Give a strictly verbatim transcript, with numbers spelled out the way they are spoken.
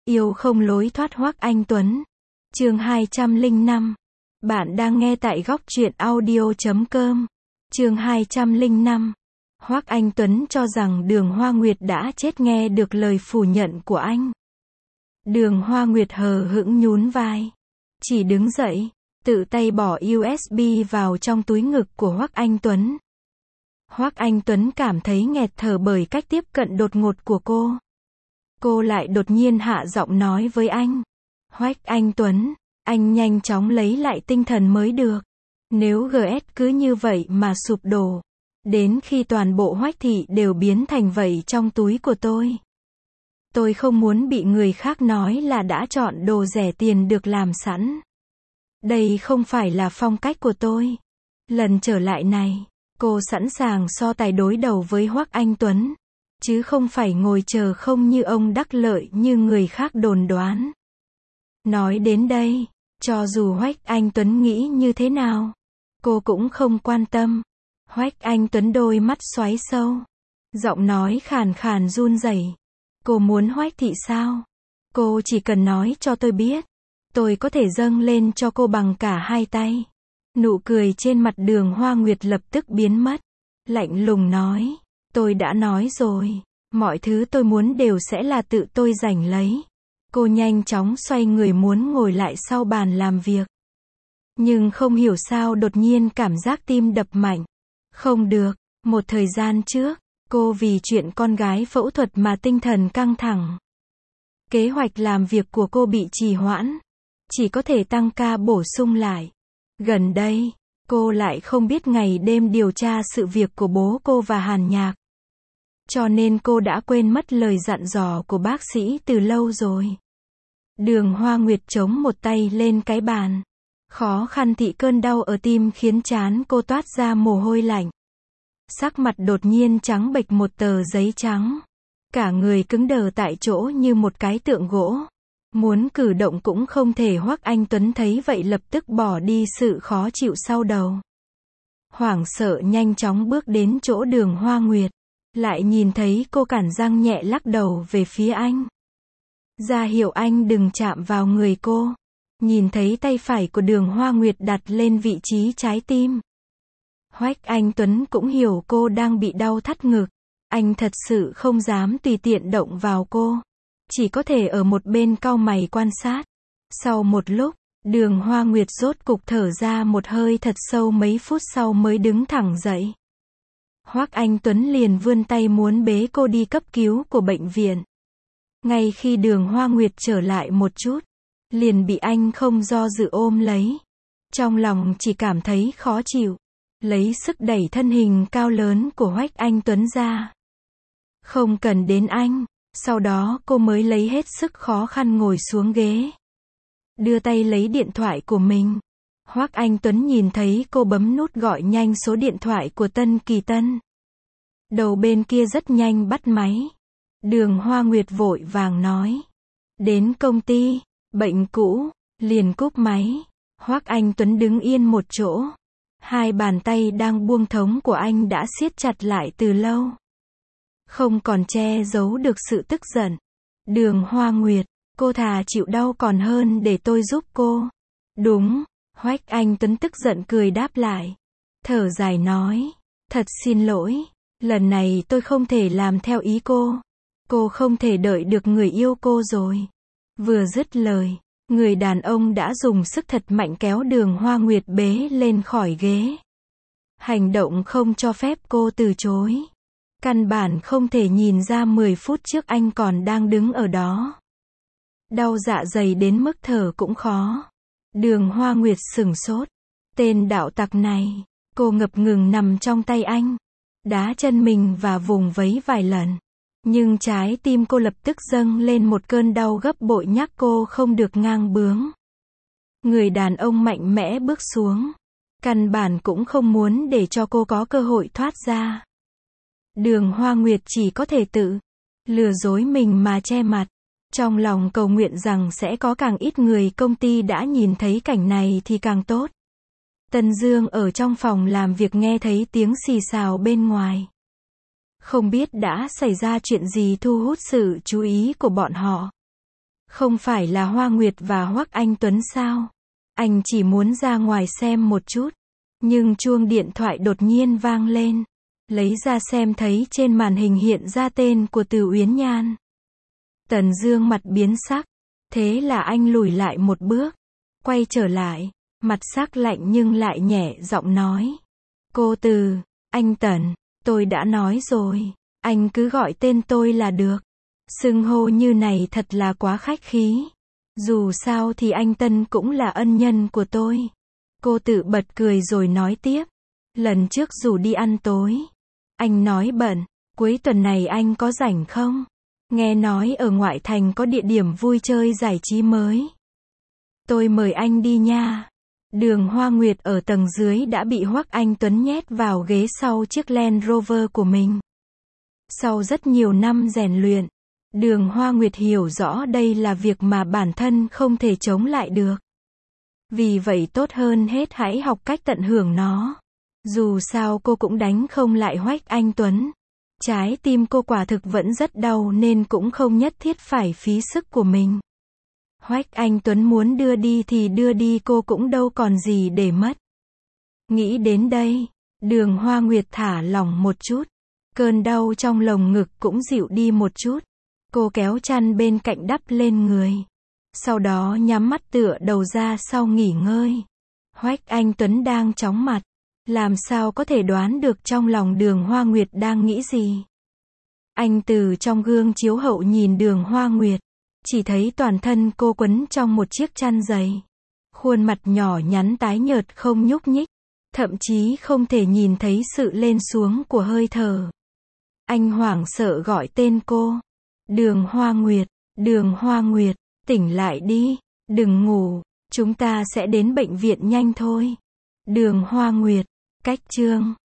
Yêu không lối thoát Hoắc Anh Tuấn. Chương hai trăm lẻ năm. Bạn đang nghe tại góc truyện audio chấm com. Chương hai trăm lẻ năm. Hoắc Anh Tuấn cho rằng Đường Hoa Nguyệt đã chết nghe được lời phủ nhận của anh. Đường Hoa Nguyệt hờ hững nhún vai. Chỉ đứng dậy, tự tay bỏ u ét bê vào trong túi ngực của Hoắc Anh Tuấn. Hoắc Anh Tuấn cảm thấy nghẹt thở bởi cách tiếp cận đột ngột của cô. Cô lại đột nhiên hạ giọng nói với anh. Hoắc Anh Tuấn, anh nhanh chóng lấy lại tinh thần mới được. Nếu giê ét cứ như vậy mà sụp đổ, đến khi toàn bộ Hoắc thị đều biến thành vậy trong túi của tôi. Tôi không muốn bị người khác nói là đã chọn đồ rẻ tiền được làm sẵn. Đây không phải là phong cách của tôi. Lần trở lại này, cô sẵn sàng so tài đối đầu với Hoắc Anh Tuấn, chứ không phải ngồi chờ không như ông đắc lợi như người khác đồn đoán. Nói đến đây, cho dù Hoắc Anh Tuấn nghĩ như thế nào, cô cũng không quan tâm. Hoắc Anh Tuấn đôi mắt xoáy sâu, giọng nói khàn khàn run rẩy. Cô muốn Hoắc thị sao? Cô chỉ cần nói cho tôi biết, tôi có thể dâng lên cho cô bằng cả hai tay. Nụ cười trên mặt Đường Hoa Nguyệt lập tức biến mất, lạnh lùng nói, tôi đã nói rồi, mọi thứ tôi muốn đều sẽ là tự tôi giành lấy. Cô nhanh chóng xoay người muốn ngồi lại sau bàn làm việc. Nhưng không hiểu sao đột nhiên cảm giác tim đập mạnh. Không được, một thời gian trước, cô vì chuyện con gái phẫu thuật mà tinh thần căng thẳng. Kế hoạch làm việc của cô bị trì hoãn, chỉ có thể tăng ca bổ sung lại. Gần đây, cô lại không biết ngày đêm điều tra sự việc của bố cô và Hàn Nhạc. Cho nên cô đã quên mất lời dặn dò của bác sĩ từ lâu rồi. Đường Hoa Nguyệt chống một tay lên cái bàn. Khó khăn thị cơn đau ở tim khiến trán cô toát ra mồ hôi lạnh. Sắc mặt đột nhiên trắng bệch một tờ giấy trắng. Cả người cứng đờ tại chỗ như một cái tượng gỗ. Muốn cử động cũng không thể. Hoắc Anh Tuấn thấy vậy lập tức bỏ đi sự khó chịu sau đầu. Hoảng sợ nhanh chóng bước đến chỗ Đường Hoa Nguyệt. Lại nhìn thấy cô cản răng nhẹ lắc đầu về phía anh. Ra hiệu anh đừng chạm vào người cô. Nhìn thấy tay phải của Đường Hoa Nguyệt đặt lên vị trí trái tim. Hoắc Anh Tuấn cũng hiểu cô đang bị đau thắt ngực. Anh thật sự không dám tùy tiện động vào cô. Chỉ có thể ở một bên cau mày quan sát. Sau một lúc, Đường Hoa Nguyệt rốt cục thở ra một hơi thật sâu, mấy phút sau mới đứng thẳng dậy. Hoắc Anh Tuấn liền vươn tay muốn bế cô đi cấp cứu của bệnh viện. Ngay khi Đường Hoa Nguyệt trở lại một chút, liền bị anh không do dự ôm lấy. Trong lòng chỉ cảm thấy khó chịu, lấy sức đẩy thân hình cao lớn của Hoắc Anh Tuấn ra. Không cần đến anh. Sau đó cô mới lấy hết sức khó khăn ngồi xuống ghế. Đưa tay lấy điện thoại của mình. Hoắc Anh Tuấn nhìn thấy cô bấm nút gọi nhanh số điện thoại của Tân Kỳ Tân. Đầu bên kia rất nhanh bắt máy. Đường Hoa Nguyệt vội vàng nói. Đến công ty, bệnh cũ, liền cúp máy. Hoắc Anh Tuấn đứng yên một chỗ. Hai bàn tay đang buông thống của anh đã siết chặt lại từ lâu. Không còn che giấu được sự tức giận. Đường Hoa Nguyệt, cô thà chịu đau còn hơn để tôi giúp cô. Đúng, Hoắc Anh Tuấn tức giận cười đáp lại. Thở dài nói, thật xin lỗi, lần này tôi không thể làm theo ý cô. Cô không thể đợi được người yêu cô rồi. Vừa dứt lời, người đàn ông đã dùng sức thật mạnh kéo Đường Hoa Nguyệt bế lên khỏi ghế. Hành động không cho phép cô từ chối. Căn bản không thể nhìn ra mười phút trước anh còn đang đứng ở đó. Đau dạ dày đến mức thở cũng khó. Đường Hoa Nguyệt sửng sốt. Tên đạo tặc này. Cô ngập ngừng nằm trong tay anh. Đá chân mình và vùng vẫy vài lần. Nhưng trái tim cô lập tức dâng lên một cơn đau gấp bội nhắc cô không được ngang bướng. Người đàn ông mạnh mẽ bước xuống. Căn bản cũng không muốn để cho cô có cơ hội thoát ra. Đường Hoa Nguyệt chỉ có thể tự lừa dối mình mà che mặt. Trong lòng cầu nguyện rằng sẽ có càng ít người công ty đã nhìn thấy cảnh này thì càng tốt. Tần Dương ở trong phòng làm việc nghe thấy tiếng xì xào bên ngoài. Không biết đã xảy ra chuyện gì thu hút sự chú ý của bọn họ. Không phải là Hoa Nguyệt và Hoắc Anh Tuấn sao? Anh chỉ muốn ra ngoài xem một chút. Nhưng chuông điện thoại đột nhiên vang lên. Lấy ra xem thấy trên màn hình hiện ra tên của Từ Uyển Nhan. Tần Dương mặt biến sắc. Thế là anh lùi lại một bước. Quay trở lại. Mặt sắc lạnh nhưng lại nhẹ giọng nói. Cô Từ, anh Tần, tôi đã nói rồi. Anh cứ gọi tên tôi là được. Xưng hô như này thật là quá khách khí. Dù sao thì anh Tân cũng là ân nhân của tôi. Cô tự bật cười rồi nói tiếp. Lần trước rủ đi ăn tối. Anh nói bận, cuối tuần này anh có rảnh không? Nghe nói ở ngoại thành có địa điểm vui chơi giải trí mới. Tôi mời anh đi nha. Đường Hoa Nguyệt ở tầng dưới đã bị Hoắc Anh Tuấn nhét vào ghế sau chiếc Land Rover của mình. Sau rất nhiều năm rèn luyện, Đường Hoa Nguyệt hiểu rõ đây là việc mà bản thân không thể chống lại được. Vì vậy tốt hơn hết hãy học cách tận hưởng nó. Dù sao cô cũng đánh không lại Hoắc Anh Tuấn. Trái tim cô quả thực vẫn rất đau nên cũng không nhất thiết phải phí sức của mình. Hoắc Anh Tuấn muốn đưa đi thì đưa đi, cô cũng đâu còn gì để mất. Nghĩ đến đây, Đường Hoa Nguyệt thả lỏng một chút. Cơn đau trong lồng ngực cũng dịu đi một chút. Cô kéo chăn bên cạnh đắp lên người. Sau đó nhắm mắt tựa đầu ra sau nghỉ ngơi. Hoắc Anh Tuấn đang chóng mặt. Làm sao có thể đoán được trong lòng Đường Hoa Nguyệt đang nghĩ gì. Anh từ trong gương chiếu hậu nhìn Đường Hoa Nguyệt. Chỉ thấy toàn thân cô quấn trong một chiếc chăn dày. Khuôn mặt nhỏ nhắn tái nhợt không nhúc nhích. Thậm chí không thể nhìn thấy sự lên xuống của hơi thở. Anh hoảng sợ gọi tên cô. Đường Hoa Nguyệt, Đường Hoa Nguyệt, tỉnh lại đi, đừng ngủ, chúng ta sẽ đến bệnh viện nhanh thôi. Đường Hoa Nguyệt, cách chương